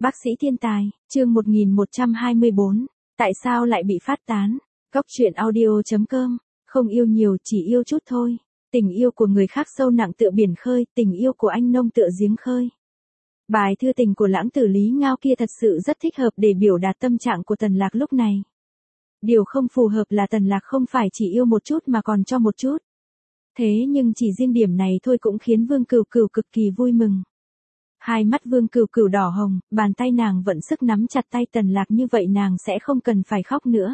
Bác sĩ thiên tài, chương 1124, tại sao lại bị phát tán? Góc truyện audio.com, không yêu nhiều chỉ yêu chút thôi. Tình yêu của người khác sâu nặng tựa biển khơi, tình yêu của anh nông tựa giếng khơi. Bài thư tình của lãng tử Lý Ngao kia thật sự rất thích hợp để biểu đạt tâm trạng của Tần Lạc lúc này. Điều không phù hợp là Tần Lạc không phải chỉ yêu một chút mà còn cho một chút. Thế nhưng chỉ riêng điểm này thôi cũng khiến Vương Cửu Cửu cực kỳ vui mừng. Hai mắt Vương Cửu Cửu đỏ hồng, bàn tay nàng vận sức nắm chặt tay Tần Lạc, như vậy nàng sẽ không cần phải khóc nữa.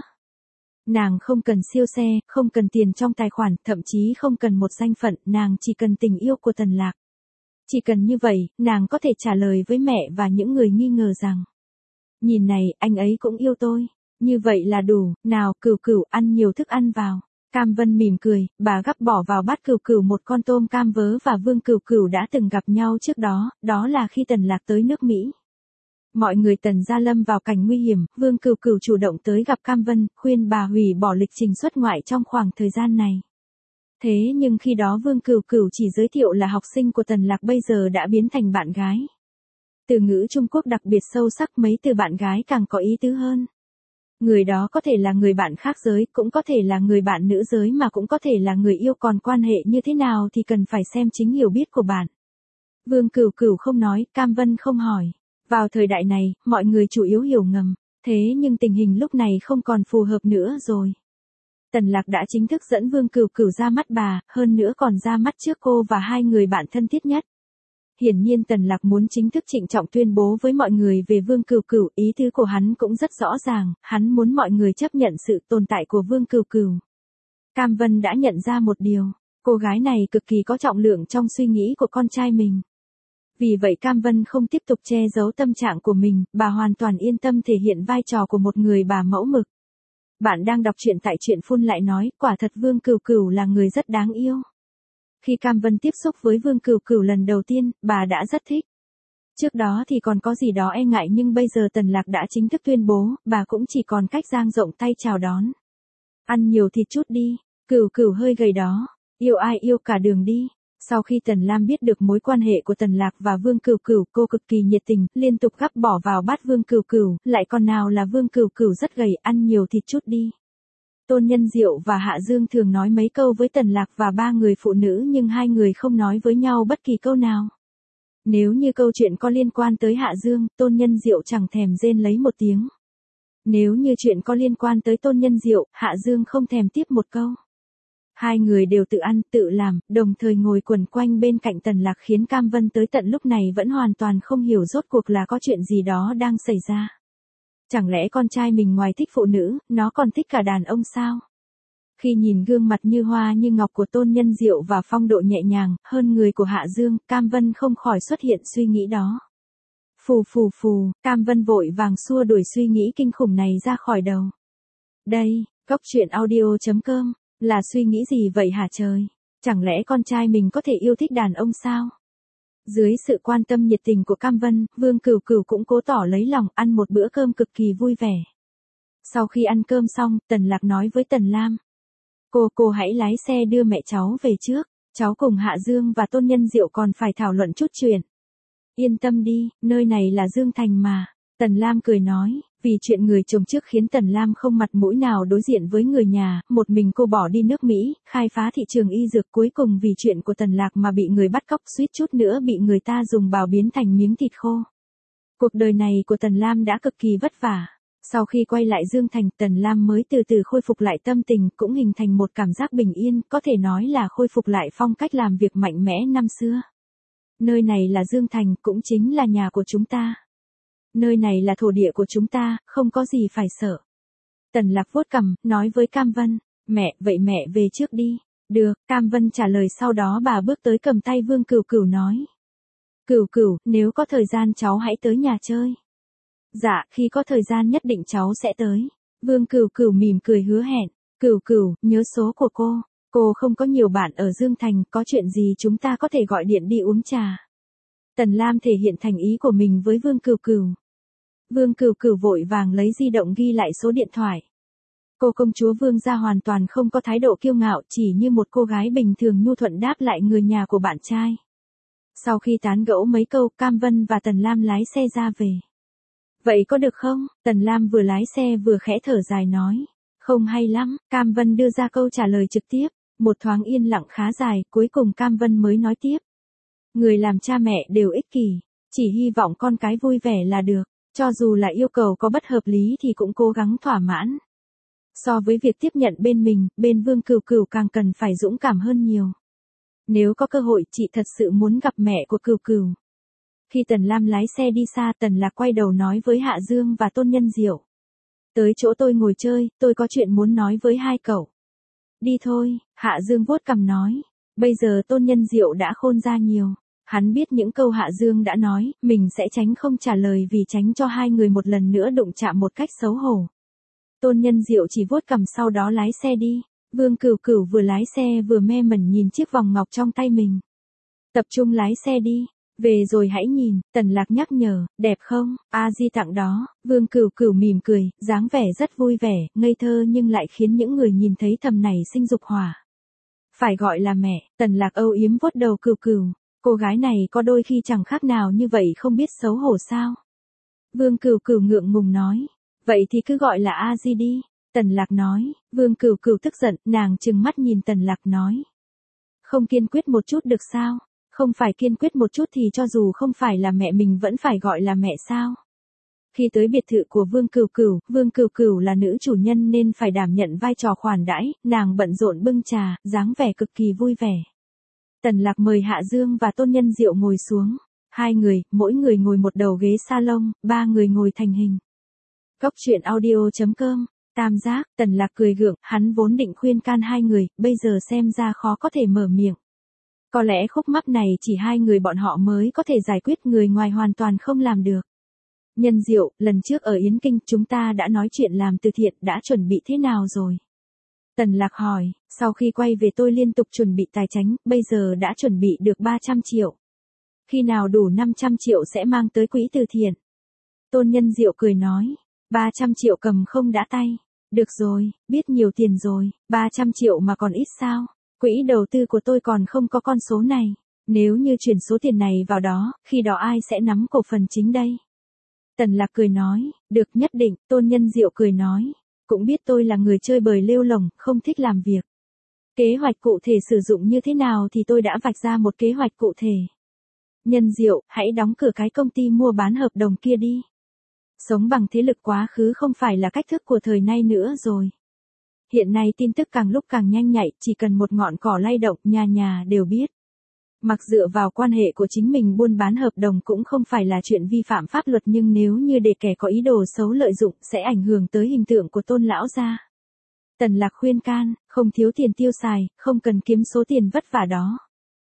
Nàng không cần siêu xe, không cần tiền trong tài khoản, thậm chí không cần một danh phận, nàng chỉ cần tình yêu của Tần Lạc. Chỉ cần như vậy, nàng có thể trả lời với mẹ và những người nghi ngờ rằng: nhìn này, anh ấy cũng yêu tôi. Như vậy là đủ, nào, Cửu Cửu ăn nhiều thức ăn vào. Cam Vân mỉm cười, bà gắp bỏ vào bát Cửu Cửu một con tôm cam vớ và Vương Cửu Cửu đã từng gặp nhau trước đó, đó là khi Tần Lạc tới nước Mỹ. Mọi người Tần gia lâm vào cảnh nguy hiểm, Vương Cửu Cửu chủ động tới gặp Cam Vân, khuyên bà hủy bỏ lịch trình xuất ngoại trong khoảng thời gian này. Thế nhưng khi đó Vương Cửu Cửu chỉ giới thiệu là học sinh của Tần Lạc, bây giờ đã biến thành bạn gái. Từ ngữ Trung Quốc đặc biệt sâu sắc, mấy từ bạn gái càng có ý tứ hơn. Người đó có thể là người bạn khác giới, cũng có thể là người bạn nữ giới, mà cũng có thể là người yêu, còn quan hệ như thế nào thì cần phải xem chính hiểu biết của bạn. Vương Cửu Cửu không nói, Cam Vân không hỏi. Vào thời đại này, mọi người chủ yếu hiểu ngầm, thế nhưng tình hình lúc này không còn phù hợp nữa rồi. Tần Lạc đã chính thức dẫn Vương Cửu Cửu ra mắt bà, hơn nữa còn ra mắt trước cô và hai người bạn thân thiết nhất. Hiển nhiên Tần Lạc muốn chính thức trịnh trọng tuyên bố với mọi người về Vương Cửu Cửu, ý tứ của hắn cũng rất rõ ràng, hắn muốn mọi người chấp nhận sự tồn tại của Vương Cửu Cửu. Cam Vân đã nhận ra một điều, cô gái này cực kỳ có trọng lượng trong suy nghĩ của con trai mình. Vì vậy Cam Vân không tiếp tục che giấu tâm trạng của mình, bà hoàn toàn yên tâm thể hiện vai trò của một người bà mẫu mực. Bạn đang đọc truyện tại Truyện Phun lại nói, quả thật Vương Cửu Cửu là người rất đáng yêu. Khi Cam Vân tiếp xúc với Vương Cửu Cửu lần đầu tiên, bà đã rất thích. Trước đó thì còn có gì đó e ngại, nhưng bây giờ Tần Lạc đã chính thức tuyên bố, bà cũng chỉ còn cách dang rộng tay chào đón. Ăn nhiều thịt chút đi, Cửu Cửu hơi gầy đó, yêu ai yêu cả đường đi. Sau khi Tần Lam biết được mối quan hệ của Tần Lạc và Vương Cửu Cửu, cô cực kỳ nhiệt tình, liên tục gắp bỏ vào bát Vương Cửu Cửu, lại còn nào là Vương Cửu Cửu rất gầy, ăn nhiều thịt chút đi. Tôn Nhân Diệu và Hạ Dương thường nói mấy câu với Tần Lạc và ba người phụ nữ, nhưng hai người không nói với nhau bất kỳ câu nào. Nếu như câu chuyện có liên quan tới Hạ Dương, Tôn Nhân Diệu chẳng thèm rên lấy một tiếng. Nếu như chuyện có liên quan tới Tôn Nhân Diệu, Hạ Dương không thèm tiếp một câu. Hai người đều tự ăn, tự làm, đồng thời ngồi quần quanh bên cạnh Tần Lạc, khiến Cam Vân tới tận lúc này vẫn hoàn toàn không hiểu rốt cuộc là có chuyện gì đó đang xảy ra. Chẳng lẽ con trai mình ngoài thích phụ nữ, nó còn thích cả đàn ông sao? Khi nhìn gương mặt như hoa như ngọc của Tôn Nhân Diệu và phong độ nhẹ nhàng, hơn người của Hạ Dương, Cam Vân không khỏi xuất hiện suy nghĩ đó. Phù phù phù, Cam Vân vội vàng xua đuổi suy nghĩ kinh khủng này ra khỏi đầu. Đây, góc truyện audio.com, là suy nghĩ gì vậy hả trời? Chẳng lẽ con trai mình có thể yêu thích đàn ông sao? Dưới sự quan tâm nhiệt tình của Cam Vân, Vương Cửu Cửu cũng cố tỏ lấy lòng, ăn một bữa cơm cực kỳ vui vẻ. Sau khi ăn cơm xong, Tần Lạc nói với Tần Lam: Cô hãy lái xe đưa mẹ cháu về trước, cháu cùng Hạ Dương và Tôn Nhân Diệu còn phải thảo luận chút chuyện. Yên tâm đi, nơi này là Dương Thành mà. Tần Lam cười nói, vì chuyện người chồng trước khiến Tần Lam không mặt mũi nào đối diện với người nhà, một mình cô bỏ đi nước Mỹ, khai phá thị trường y dược, cuối cùng vì chuyện của Tần Lạc mà bị người bắt cóc, suýt chút nữa bị người ta dùng bào biến thành miếng thịt khô. Cuộc đời này của Tần Lam đã cực kỳ vất vả. Sau khi quay lại Dương Thành, Tần Lam mới từ từ khôi phục lại tâm tình, cũng hình thành một cảm giác bình yên, có thể nói là khôi phục lại phong cách làm việc mạnh mẽ năm xưa. Nơi này là Dương Thành, cũng chính là nhà của chúng ta. Nơi này là thổ địa của chúng ta, không có gì phải sợ. Tần Lạc vuốt cằm, nói với Cam Vân, mẹ, vậy mẹ về trước đi. Được, Cam Vân trả lời, sau đó bà bước tới cầm tay Vương Cửu Cửu nói. Cửu Cửu, nếu có thời gian cháu hãy tới nhà chơi. Dạ, khi có thời gian nhất định cháu sẽ tới. Vương Cửu Cửu mỉm cười hứa hẹn. Cửu Cửu, nhớ số của cô không có nhiều bạn ở Dương Thành, có chuyện gì chúng ta có thể gọi điện đi uống trà. Tần Lam thể hiện thành ý của mình với Vương Cửu Cửu. Vương Cửu Cửu vội vàng lấy di động ghi lại số điện thoại. Cô công chúa Vương gia hoàn toàn không có thái độ kiêu ngạo, chỉ như một cô gái bình thường nhu thuận đáp lại người nhà của bạn trai. Sau khi tán gẫu mấy câu, Cam Vân và Tần Lam lái xe ra về. Vậy có được không? Tần Lam vừa lái xe vừa khẽ thở dài nói. Không hay lắm, Cam Vân đưa ra câu trả lời trực tiếp. Một thoáng yên lặng khá dài, cuối cùng Cam Vân mới nói tiếp. Người làm cha mẹ đều ích kỷ, chỉ hy vọng con cái vui vẻ là được, cho dù là yêu cầu có bất hợp lý thì cũng cố gắng thỏa mãn. So với việc tiếp nhận bên mình, bên Vương Cửu Cửu càng cần phải dũng cảm hơn nhiều. Nếu có cơ hội chị thật sự muốn gặp mẹ của Cửu Cửu. Khi Tần Lam lái xe đi xa, Tần Lạc quay đầu nói với Hạ Dương và Tôn Nhân Diệu. Tới chỗ tôi ngồi chơi, tôi có chuyện muốn nói với hai cậu. Đi thôi, Hạ Dương vuốt cằm nói. Bây giờ Tôn Nhân Diệu đã khôn ra nhiều. Hắn biết những câu Hạ Dương đã nói, mình sẽ tránh không trả lời vì tránh cho hai người một lần nữa đụng chạm một cách xấu hổ. Tôn Nhân Diệu chỉ vuốt cằm sau đó lái xe đi. Vương Cửu Cửu vừa lái xe vừa mê mẩn nhìn chiếc vòng ngọc trong tay mình. Tập trung lái xe đi. Về rồi hãy nhìn, Tần Lạc nhắc nhở, đẹp không, a di tặng đó. Vương Cửu Cửu mỉm cười, dáng vẻ rất vui vẻ, ngây thơ nhưng lại khiến những người nhìn thấy thầm nảy sinh dục hỏa. Phải gọi là mẹ, Tần Lạc âu yếm vuốt đầu Cửu Cửu. Cô gái này có đôi khi chẳng khác nào như vậy, không biết xấu hổ sao. Vương Cửu Cửu ngượng ngùng nói, vậy thì cứ gọi là a di đi. Tần Lạc nói. Vương Cửu Cửu tức giận, nàng trừng mắt nhìn Tần Lạc nói. Không kiên quyết một chút được sao? Không phải kiên quyết một chút thì cho dù không phải là mẹ mình vẫn phải gọi là mẹ sao? Khi tới biệt thự của Vương Cửu Cửu là nữ chủ nhân nên phải đảm nhận vai trò khoản đãi, nàng bận rộn bưng trà, dáng vẻ cực kỳ vui vẻ. Tần Lạc mời Hạ Dương và Tôn Nhân Diệu ngồi xuống. Hai người, mỗi người ngồi một đầu ghế salon, ba người ngồi thành hình. Góc truyện audio.com. Tam giác, Tần Lạc cười gượng, hắn vốn định khuyên can hai người, bây giờ xem ra khó có thể mở miệng. Có lẽ khúc mắc này chỉ hai người bọn họ mới có thể giải quyết, người ngoài hoàn toàn không làm được. Nhân Diệu, lần trước ở Yến Kinh chúng ta đã nói chuyện làm từ thiện, đã chuẩn bị thế nào rồi? Tần Lạc hỏi, sau khi quay về tôi liên tục chuẩn bị tài chánh, bây giờ đã chuẩn bị được 300 triệu. Khi nào đủ 500 triệu sẽ mang tới quỹ từ thiện. Tôn Nhân Diệu cười nói, 300 triệu cầm không đã tay. Được rồi, biết nhiều tiền rồi, 300 triệu mà còn ít sao? Quỹ đầu tư của tôi còn không có con số này. Nếu như chuyển số tiền này vào đó, khi đó ai sẽ nắm cổ phần chính đây? Tần Lạc cười nói, được nhất định. Tôn Nhân Diệu cười nói, cũng biết tôi là người chơi bời lêu lổng, không thích làm việc. Kế hoạch cụ thể sử dụng như thế nào thì tôi đã vạch ra một kế hoạch cụ thể. Nhân Diệu, hãy đóng cửa cái công ty mua bán hợp đồng kia đi. Sống bằng thế lực quá khứ không phải là cách thức của thời nay nữa rồi. Hiện nay tin tức càng lúc càng nhanh nhạy, chỉ cần một ngọn cỏ lay động, nhà nhà đều biết. Mặc dựa vào quan hệ của chính mình buôn bán hợp đồng cũng không phải là chuyện vi phạm pháp luật, nhưng nếu như để kẻ có ý đồ xấu lợi dụng sẽ ảnh hưởng tới hình tượng của Tôn lão gia. Tần Lạc khuyên can, không thiếu tiền tiêu xài, không cần kiếm số tiền vất vả đó.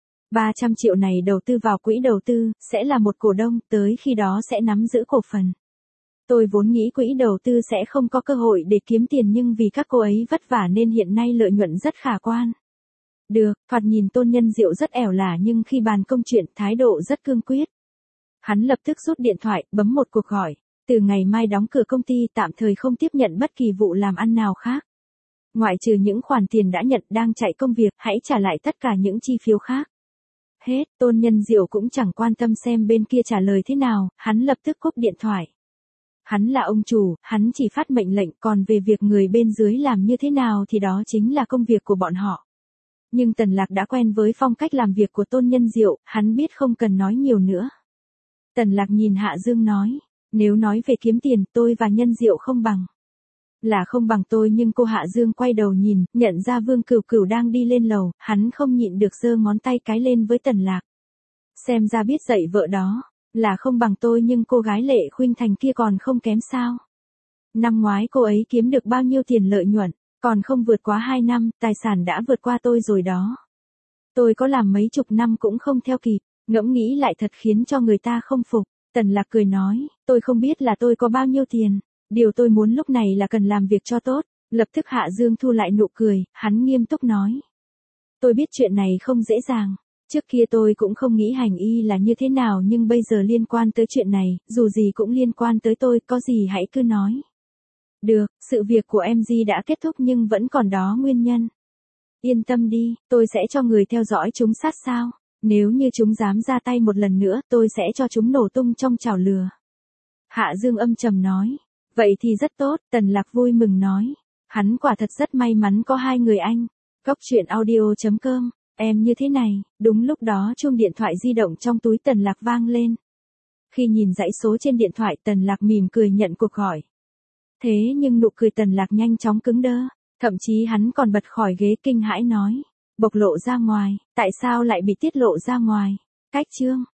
300 triệu này đầu tư vào quỹ đầu tư, sẽ là một cổ đông, tới khi đó sẽ nắm giữ cổ phần. Tôi vốn nghĩ quỹ đầu tư sẽ không có cơ hội để kiếm tiền, nhưng vì các cô ấy vất vả nên hiện nay lợi nhuận rất khả quan. Được, thoạt nhìn Tôn Nhân Diệu rất ẻo lả nhưng khi bàn công chuyện thái độ rất cương quyết. Hắn lập tức rút điện thoại, bấm một cuộc gọi. Từ ngày mai đóng cửa công ty, tạm thời không tiếp nhận bất kỳ vụ làm ăn nào khác. Ngoại trừ những khoản tiền đã nhận đang chạy công việc, hãy trả lại tất cả những chi phiếu khác. Hết, Tôn Nhân Diệu cũng chẳng quan tâm xem bên kia trả lời thế nào, hắn lập tức cúp điện thoại. Hắn là ông chủ, hắn chỉ phát mệnh lệnh, còn về việc người bên dưới làm như thế nào thì đó chính là công việc của bọn họ. Nhưng Tần Lạc đã quen với phong cách làm việc của Tôn Nhân Diệu, hắn biết không cần nói nhiều nữa. Tần Lạc nhìn Hạ Dương nói, nếu nói về kiếm tiền, tôi và Nhân Diệu không bằng. Là không bằng tôi, nhưng cô Hạ Dương quay đầu nhìn, nhận ra Vương Cửu Cửu đang đi lên lầu, hắn không nhịn được giơ ngón tay cái lên với Tần Lạc. Xem ra biết dạy vợ đó. Là không bằng tôi nhưng cô gái Lệ Khuynh Thành kia còn không kém sao. Năm ngoái cô ấy kiếm được bao nhiêu tiền lợi nhuận, còn không vượt quá 2 năm, tài sản đã vượt qua tôi rồi đó. Tôi có làm mấy chục năm cũng không theo kịp, ngẫm nghĩ lại thật khiến cho người ta không phục. Tần Lạc cười nói, tôi không biết là tôi có bao nhiêu tiền, điều tôi muốn lúc này là cần làm việc cho tốt. Lập tức Hạ Dương thu lại nụ cười, hắn nghiêm túc nói. Tôi biết chuyện này không dễ dàng. Trước kia tôi cũng không nghĩ hành y là như thế nào, nhưng bây giờ liên quan tới chuyện này, dù gì cũng liên quan tới tôi, có gì hãy cứ nói. Được, sự việc của MG đã kết thúc nhưng vẫn còn đó nguyên nhân. Yên tâm đi, tôi sẽ cho người theo dõi chúng sát sao. Nếu như chúng dám ra tay một lần nữa, tôi sẽ cho chúng nổ tung trong chảo lửa. Hạ Dương âm trầm nói. Vậy thì rất tốt, Tần Lạc vui mừng nói. Hắn quả thật rất may mắn có hai người anh. Góc truyện audio.com, em như thế này, đúng lúc đó chuông điện thoại di động trong túi Tần Lạc vang lên. Khi nhìn dãy số trên điện thoại Tần Lạc mỉm cười nhận cuộc gọi. Thế nhưng nụ cười Tần Lạc nhanh chóng cứng đơ, thậm chí hắn còn bật khỏi ghế kinh hãi nói. Bộc lộ ra ngoài, tại sao lại bị tiết lộ ra ngoài? Cách chương